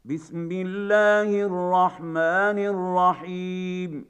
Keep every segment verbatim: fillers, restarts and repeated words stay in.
بسم الله الرحمن الرحيم.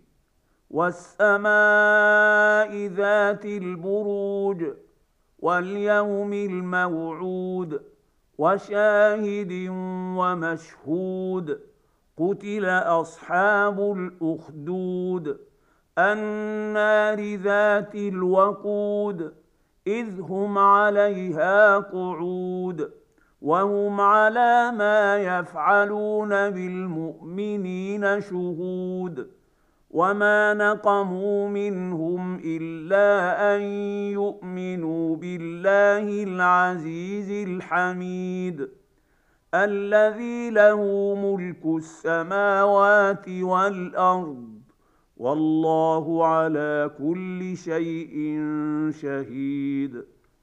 والسماء ذات البروج واليوم الموعود وشاهد ومشهود. قتل أصحاب الأخدود النار ذات الوقود إذ هم عليها قعود وهم على ما يفعلون بالمؤمنين شهود. وما نقموا منهم إلا أن يؤمنوا بالله العزيز الحميد الذي له ملك السماوات والأرض والله على كل شيء شهيد.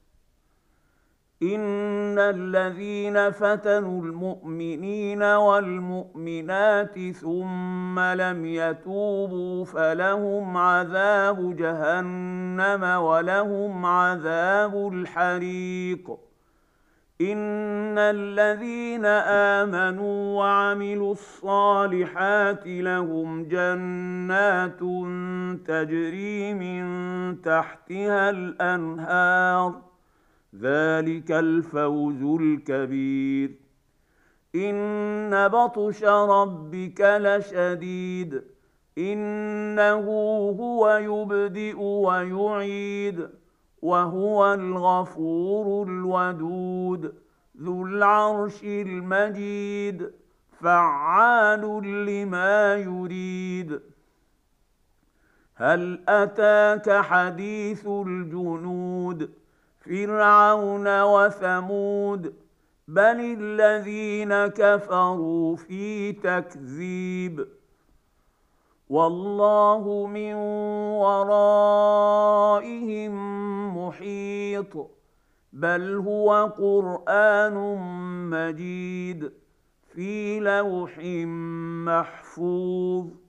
إن الذين فتنوا المؤمنين والمؤمنات ثم لم يتوبوا فلهم عذاب جهنم ولهم عذاب الحريق. إن الذين آمنوا وعملوا الصالحات لهم جنات تجري من تحتها الأنهار ذلك الفوز الكبير. إن بطش ربك لشديد إنه هو يبدئ ويعيد وهو الغفور الودود ذو العرش المجيد فعال لما يريد. هل أتاك حديث الجنود فرعون وثمود بل الذين كفروا في تكذيب. والله من ورائهم محيط بل هو قرآن مجيد في لوح محفوظ.